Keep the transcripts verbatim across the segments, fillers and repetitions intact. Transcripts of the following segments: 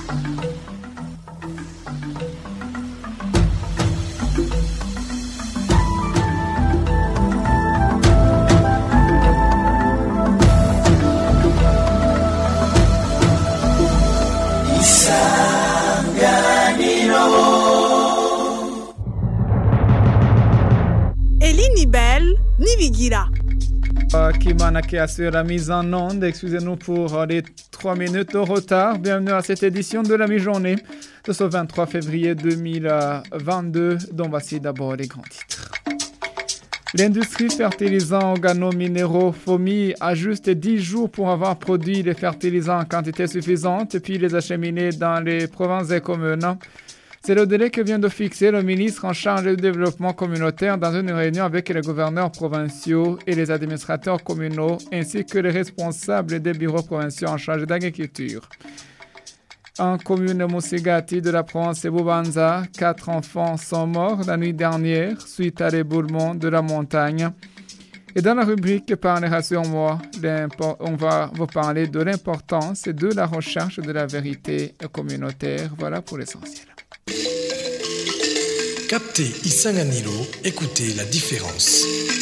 Kimana qui assure la mise en onde. Excusez-nous pour les trois minutes de retard. Bienvenue à cette édition de la mi-journée de ce vingt-trois février deux mille vingt-deux, dont voici d'abord les grands titres. L'industrie fertilisant organo-minéraux F O M I a juste dix jours pour avoir produit les fertilisants en quantité suffisante puis les acheminer dans les provinces et communes. C'est le délai que vient de fixer le ministre en charge du développement communautaire dans une réunion avec les gouverneurs provinciaux et les administrateurs communaux, ainsi que les responsables des bureaux provinciaux en charge d'agriculture. En commune Musigati de la province de Bubanza, quatre enfants sont morts la nuit dernière suite à l'éboulement de la montagne. Et dans la rubrique Parler sur moi, on va vous parler de l'importance de la recherche de la vérité communautaire. Voilà pour l'essentiel. Captez Isanganilo, écoutez la différence.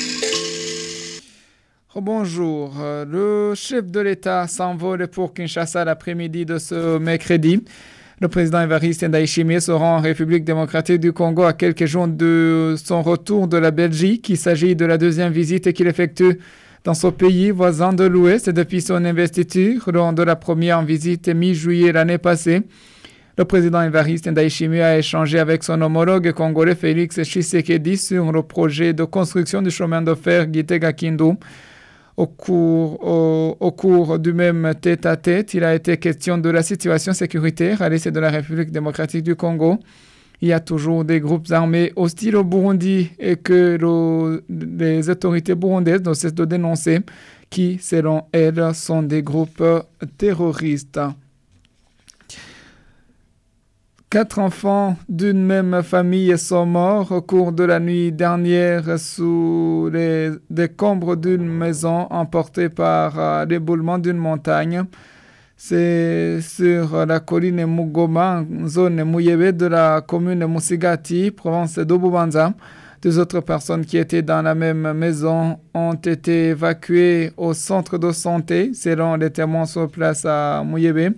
Oh, bonjour, le chef de l'État s'envole pour Kinshasa l'après-midi de ce mercredi. Le président Évariste Ndayishimiye se rend en République démocratique du Congo à quelques jours de son retour de la Belgique. Il s'agit de la deuxième visite qu'il effectue dans ce pays voisin de l'Ouest depuis son investiture lors de la première visite mi-juillet l'année passée. Le président Évariste Ndayishimiye a échangé avec son homologue congolais Félix Tshisekedi sur le projet de construction du chemin de fer Gitega-Kindu. Au cours, au, au cours du même tête-à-tête, il a été question de la situation sécuritaire à l'est de la République démocratique du Congo. Il y a toujours des groupes armés hostiles au Burundi et que le, les autorités burundaises ne cessent de dénoncer, qui, selon elles, sont des groupes terroristes. Quatre enfants d'une même famille sont morts au cours de la nuit dernière sous les décombres d'une maison emportée par euh, l'éboulement d'une montagne. C'est sur la colline Mugoma, zone Muyebe de la commune Musigati, province de Bubanza. Deux autres personnes qui étaient dans la même maison ont été évacuées au centre de santé, selon les témoins sur place à Muyebe.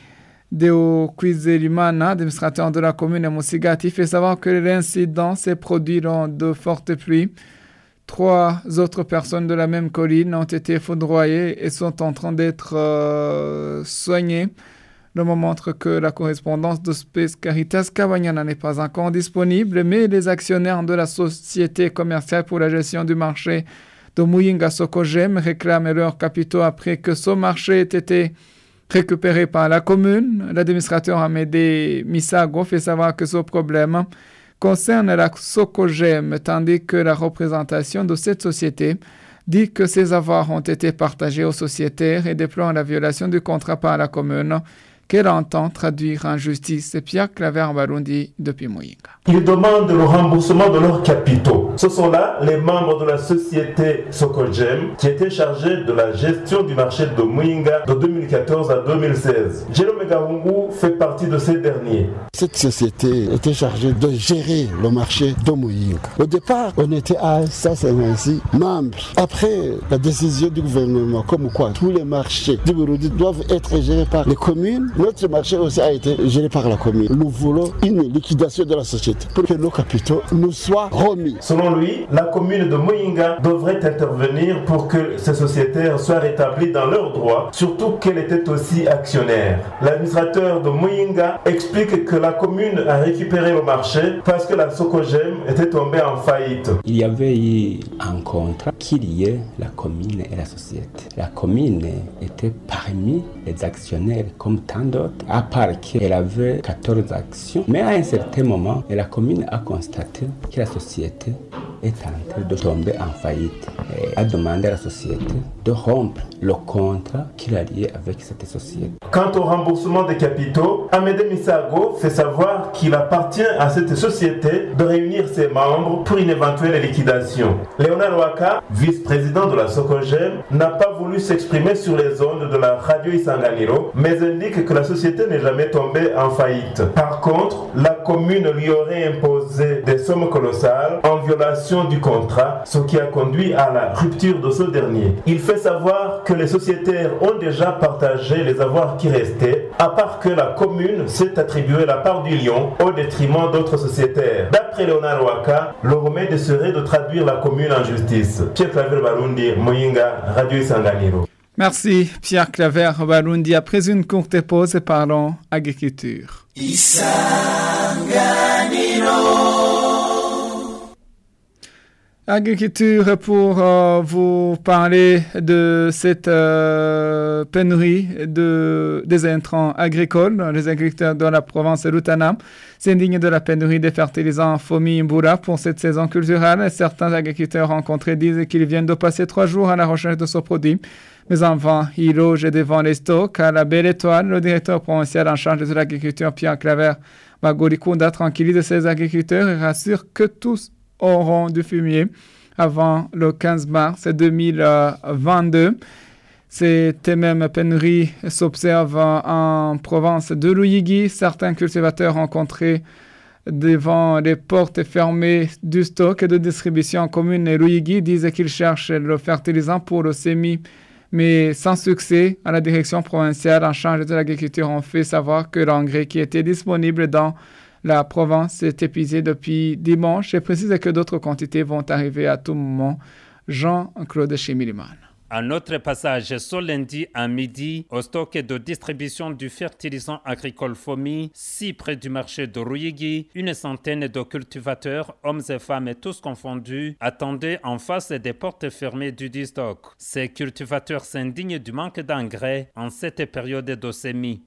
Deo Kwizelimana, administrateur de la commune Musigati, fait savoir que l'incident s'est produit dans de fortes pluies. Trois autres personnes de la même colline ont été foudroyées et sont en train d'être euh, soignées. Le mot montre que la correspondance de Space Caritas Kabanyana n'est pas encore disponible, mais les actionnaires de la société commerciale pour la gestion du marché de Muyinga Sokogem réclament leurs capitaux après que ce marché ait été récupéré par la commune. L'administrateur Amédée Misago fait savoir que ce problème concerne la Sokogem, tandis que la représentation de cette société dit que ses avoirs ont été partagés aux sociétaires et déplore la violation du contrat par la commune qu'elle entend traduire en justice. Pierre Claver Barundi depuis Muyinga. Ils demandent le remboursement de leurs capitaux. Ce sont là les membres de la société Sokogem qui étaient chargés de la gestion du marché de Muyinga de deux mille quatorze à deux mille seize. Jérôme Gahungu fait partie de ces derniers. Cette société était chargée de gérer le marché de Muyinga. Au départ, on était à ça, c'est ainsi, membres. Après la décision du gouvernement, comme quoi tous les marchés du Burundi doivent être gérés par les communes, notre marché aussi a été géré par la commune. Nous voulons une liquidation de la société pour que nos capitaux nous soient remis. Selon lui, la commune de Muyinga devrait intervenir pour que ces sociétaires soient rétablis dans leurs droits, surtout qu'elle était aussi actionnaire. L'administrateur de Muyinga explique que la commune a récupéré le marché parce que la Sokogem était tombée en faillite. Il y avait eu un contrat qui liait la commune et la société. La commune était parmi les actionnaires comme tant d'autres, à part qu'elle avait quatorze actions. Mais à un certain moment, la commune a constaté que la société est en train de tomber en faillite et a demandé à la société de rompre le contrat qu'il a lié avec cette société. Quant au remboursement des capitaux, Amédée Misago fait savoir qu'il appartient à cette société de réunir ses membres pour une éventuelle liquidation. Léonard Waka, vice-président de la Socogem, n'a pas voulu s'exprimer sur les ondes de la radio Isanganiro, mais indique que la société n'est jamais tombée en faillite. Par contre, la commune lui aurait imposé des sommes colossales en violation du contrat, ce qui a conduit à la rupture de ce dernier. Il fait savoir que les sociétaires ont déjà partagé les avoirs qui restaient, à part que la commune s'est attribué la part du lion au détriment d'autres sociétaires. D'après Léonard Waka, le remède serait de traduire la commune en justice. Pierre Claver Barundi, Moyinga, Radio Isanganiro. Merci Pierre Claver Barundi. Après une courte pause, parlons agriculture. Agriculture pour euh, vous parler de cette euh, pénurie de, des intrants agricoles. Les agriculteurs de la province de Rutana s'indignent de la pénurie des fertilisants Fomi Mbura pour cette saison culturelle. Certains agriculteurs rencontrés disent qu'ils viennent de passer trois jours à la recherche de ce produit. Mais enfin, ils logent devant les stocks. À la Belle Étoile, le directeur provincial en charge de l'agriculture, Pierre Claver Bagorikunda, tranquillise ses agriculteurs et rassure que tous auront du fumier avant le quinze mars deux mille vingt-deux. Cette même pénurie s'observe en province de Ruyigi. Certains cultivateurs rencontrés devant les portes fermées du stock de distribution en commune de Ruyigi disent qu'ils cherchent le fertilisant pour le semis, mais sans succès. À la direction provinciale en charge de l'agriculture, on fait savoir que l'engrais qui était disponible dans la province est épuisé depuis dimanche et précise que d'autres quantités vont arriver à tout moment. Jean-Claude Chimiliman. Un autre passage ce lundi à midi au stock de distribution du fertilisant agricole Fomi, si près du marché de Ruyigi, une centaine de cultivateurs, hommes et femmes et tous confondus, attendaient en face des portes fermées du dit stock. Ces cultivateurs s'indignent du manque d'engrais en cette période de semis.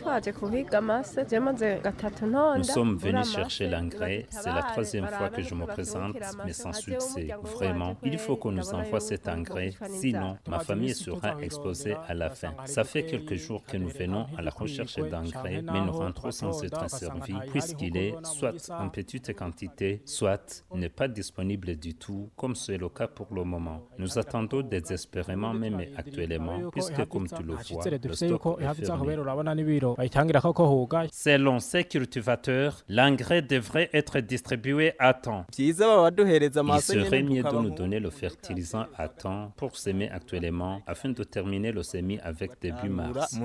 Nous sommes venus chercher l'engrais. C'est la troisième fois que je me présente, mais sans succès. Vraiment, il faut qu'on nous envoie cet engrais, sinon ma famille sera exposée à la faim. Ça fait quelques jours que nous venons à la recherche d'engrais, mais nous rentrons sans être servis, puisqu'il est soit en petite quantité, soit n'est pas disponible du tout, comme c'est le cas pour le moment. Nous attendons désespérément, même actuellement, puisque comme tu le vois, le stock est fermé. Selon ces cultivateurs, l'engrais devrait être distribué à temps. Il serait mieux de nous donner le fertilisant à temps pour semer actuellement afin de terminer le semis avec début mars.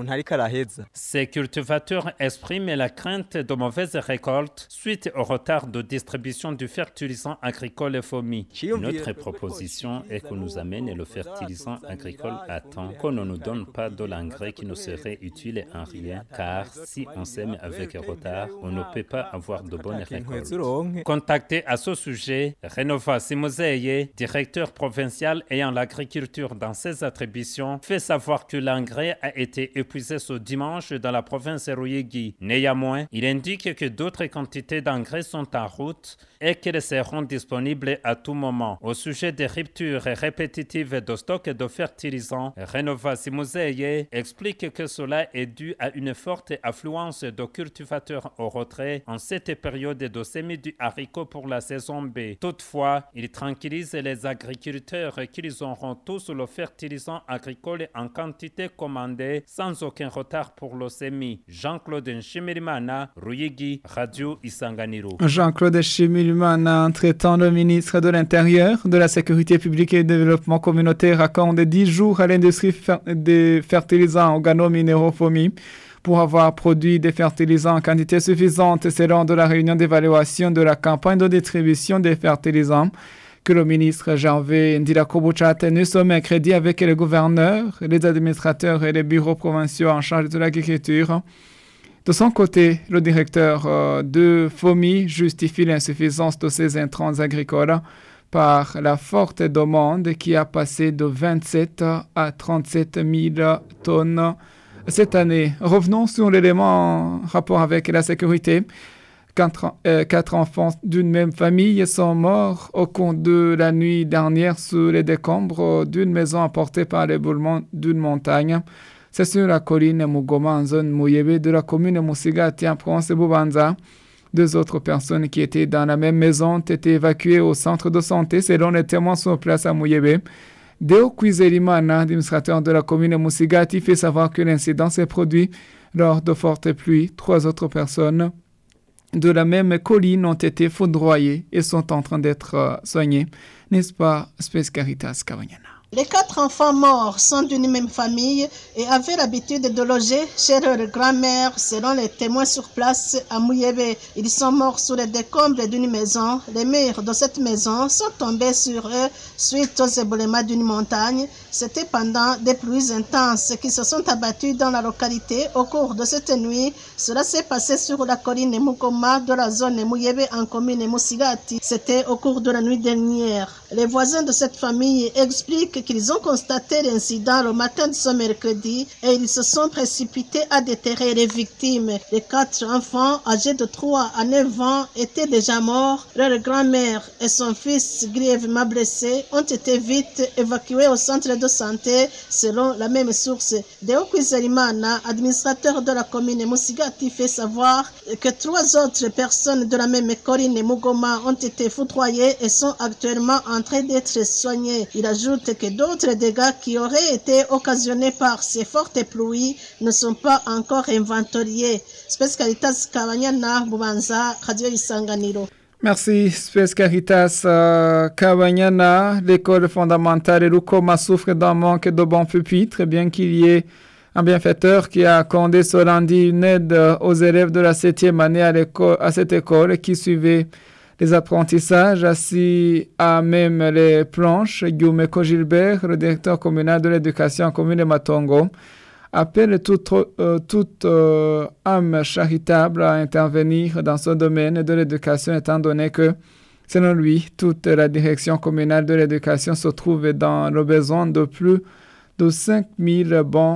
Ces cultivateurs expriment la crainte de mauvaises récoltes suite au retard de distribution du fertilisant agricole Fomi. Notre proposition est qu'on nous amène le fertilisant agricole à temps, qu'on ne nous donne pas de l'engrais qui ne serait utile en rien, car si on sème avec retard, on ne peut pas avoir de bonnes récoltes. Contacté à ce sujet, Renova Simozeye, directeur provincial ayant l'agriculture dans ses attributions, fait savoir que l'engrais a été épuisé ce dimanche dans la province de Ruyigi. Néanmoins, il indique que d'autres quantités d'engrais sont en route et qu'elles seront disponibles à tout moment. Au sujet des ruptures répétitives de stock de fertilisants, Renova Simozeye explique que cela est dû à une forte affluence de cultivateurs au retrait en cette période de semis du haricot pour la saison B. Toutefois, il tranquillise les agriculteurs qu'ils auront tous le fertilisant agricole en quantité commandée sans aucun retard pour le semis. Jean-Claude Nshimirimana, Ruyigi, Radio Isanganiro. Jean-Claude Nshimirimana, traitant le ministre de l'Intérieur, de la Sécurité publique et du Développement communautaire, accorde dix jours à l'industrie fer- des fertilisants organo-minéraux Fomi pour avoir produit des fertilisants en quantité suffisante. C'est lors de la réunion d'évaluation de la campagne de distribution des fertilisants que le ministre Gervais Ndirakobucha a tenu ce mercredi avec les gouverneurs, les administrateurs et les bureaux provinciaux en charge de l'agriculture. De son côté, le directeur euh, de Fomi justifie l'insuffisance de ces intrants agricoles par la forte demande qui a passé de vingt-sept à trente-sept mille tonnes cette année. Revenons sur l'élément en rapport avec la sécurité. Quatre, euh, quatre enfants d'une même famille sont morts au cours de la nuit dernière sous les décombres d'une maison emportée par l'éboulement d'une montagne. C'est sur la colline Mugoma en zone Muyebe de la commune Musigati en province de Bubanza. Deux autres personnes qui étaient dans la même maison ont été évacuées au centre de santé selon les témoins sur place à Muyebe. Deo Kwizerimana, administrateur de la commune Musigati, fait savoir que l'incident s'est produit lors de fortes pluies. Trois autres personnes de la même colline ont été foudroyées et sont en train d'être soignées. N'est-ce pas, Space Caritas Kabanyana? Les quatre enfants morts sont d'une même famille et avaient l'habitude de loger chez leur grand-mère, selon les témoins sur place à Muyebe. Ils sont morts sous les décombres d'une maison. Les murs de cette maison sont tombés sur eux suite aux éboulements d'une montagne. C'était pendant des pluies intenses qui se sont abattues dans la localité au cours de cette nuit. Cela s'est passé sur la colline Mukoma de la zone Muyebe en commune Musigati. C'était au cours de la nuit dernière. Les voisins de cette famille expliquent qu'ils ont constaté l'incident le matin de ce mercredi et ils se sont précipités à déterrer les victimes. Les quatre enfants âgés de trois à neuf ans étaient déjà morts. Leur grand-mère et son fils grièvement blessés ont été vite évacués au centre de santé selon la même source. Deo Kwizerimana, administrateur de la commune Musigati, fait savoir que trois autres personnes de la même colline Mugoma ont été foudroyées et sont actuellement en train d'être soignées. Il ajoute que d'autres dégâts qui auraient été occasionnés par ces fortes pluies ne sont pas encore inventoriés. Space Caritas Kabanyana, Bubanza, Radio Isanganiro. Merci, Space Caritas euh, Kabanyana. L'école fondamentale Rukoma souffre d'un manque de bons pupitres, bien qu'il y ait un bienfaiteur qui a accordé ce lundi une aide aux élèves de la septième année à, à cette école qui suivait les apprentissages assis à même les planches. Guillaume Gilbert, le directeur communal de l'éducation commune de Matongo, appelle toute, euh, toute euh, âme charitable à intervenir dans ce domaine de l'éducation, étant donné que, selon lui, toute la direction communale de l'éducation se trouve dans le besoin de plus de cinq mille bons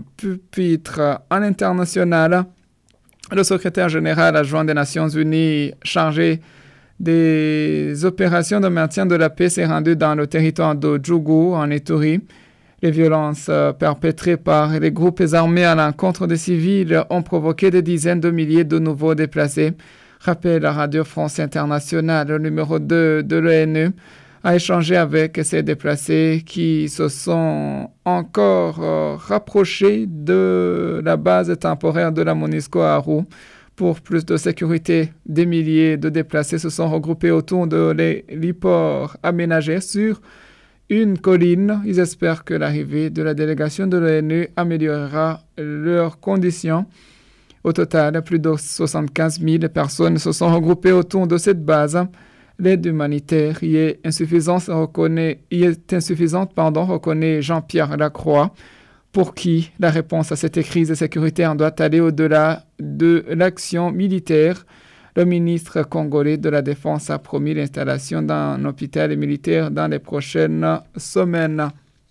pupitres. En international, le secrétaire général adjoint des Nations Unies chargé des opérations de maintien de la paix s'est rendu dans le territoire de Djougou, en Ituri. Les violences euh, perpétrées par les groupes armés à l'encontre des civils ont provoqué des dizaines de milliers de nouveaux déplacés. Rappelle la Radio France Internationale, le numéro deux de l'ONU, a échangé avec ces déplacés qui se sont encore euh, rapprochés de la base temporaire de la MONUSCO à Arou. Pour plus de sécurité, des milliers de déplacés se sont regroupés autour de l'héliport aménagé sur une colline. Ils espèrent que l'arrivée de la délégation de l'ONU améliorera leurs conditions. Au total, plus de soixante-quinze mille personnes se sont regroupées autour de cette base. L'aide humanitaire y est insuffisante, reconnaît, y est insuffisante pardon, reconnaît Jean-Pierre Lacroix, pour qui la réponse à cette crise sécuritaire doit aller au-delà de l'action militaire. Le ministre congolais de la Défense a promis l'installation d'un hôpital militaire dans les prochaines semaines.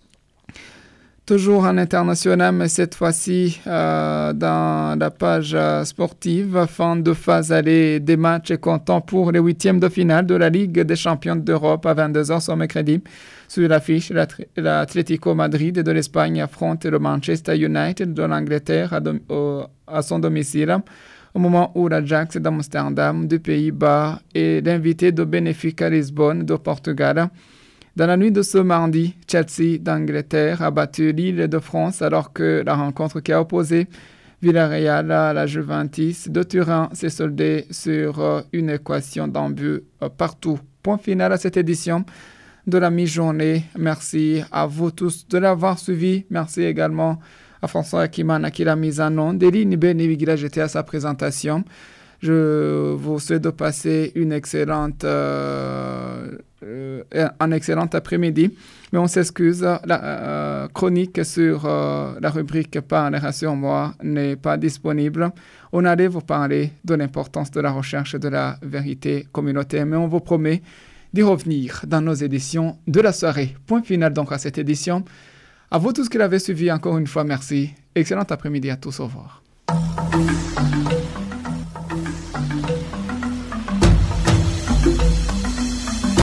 Toujours en international, mais cette fois-ci euh, dans la page sportive, fin de phase aller des matchs comptant pour les huitièmes de finale de la Ligue des champions d'Europe à vingt-deux heures ce mercredi. Sur l'affiche, l'Atlético Madrid de l'Espagne affronte le Manchester United de l'Angleterre à, dom- au, à son domicile, au moment où l'Ajax d'Amsterdam du Pays-Bas est l'invité de Benfica Lisbonne de Portugal. Dans la nuit de ce mardi, Chelsea d'Angleterre a battu l'Île de France alors que la rencontre qui a opposé Villarreal à la Juventus de Turin s'est soldée sur une équation d'un but partout. Point final à cette édition de la mi-journée. Merci à vous tous de l'avoir suivi. Merci également à François Akimana qui l'a mise en onde. Eline Benivigila, j'étais à sa présentation. Je vous souhaite de passer une excellente, euh, euh, un excellent après-midi. Mais on s'excuse, la euh, chronique sur euh, la rubrique Parler sur moi n'est pas disponible. On allait vous parler de l'importance de la recherche de la vérité communautaire, mais on vous promet d'y revenir dans nos éditions de la soirée. Point final donc à cette édition. À vous tous qui l'avez suivi, encore une fois, merci. Excellent après-midi à tous. Au revoir.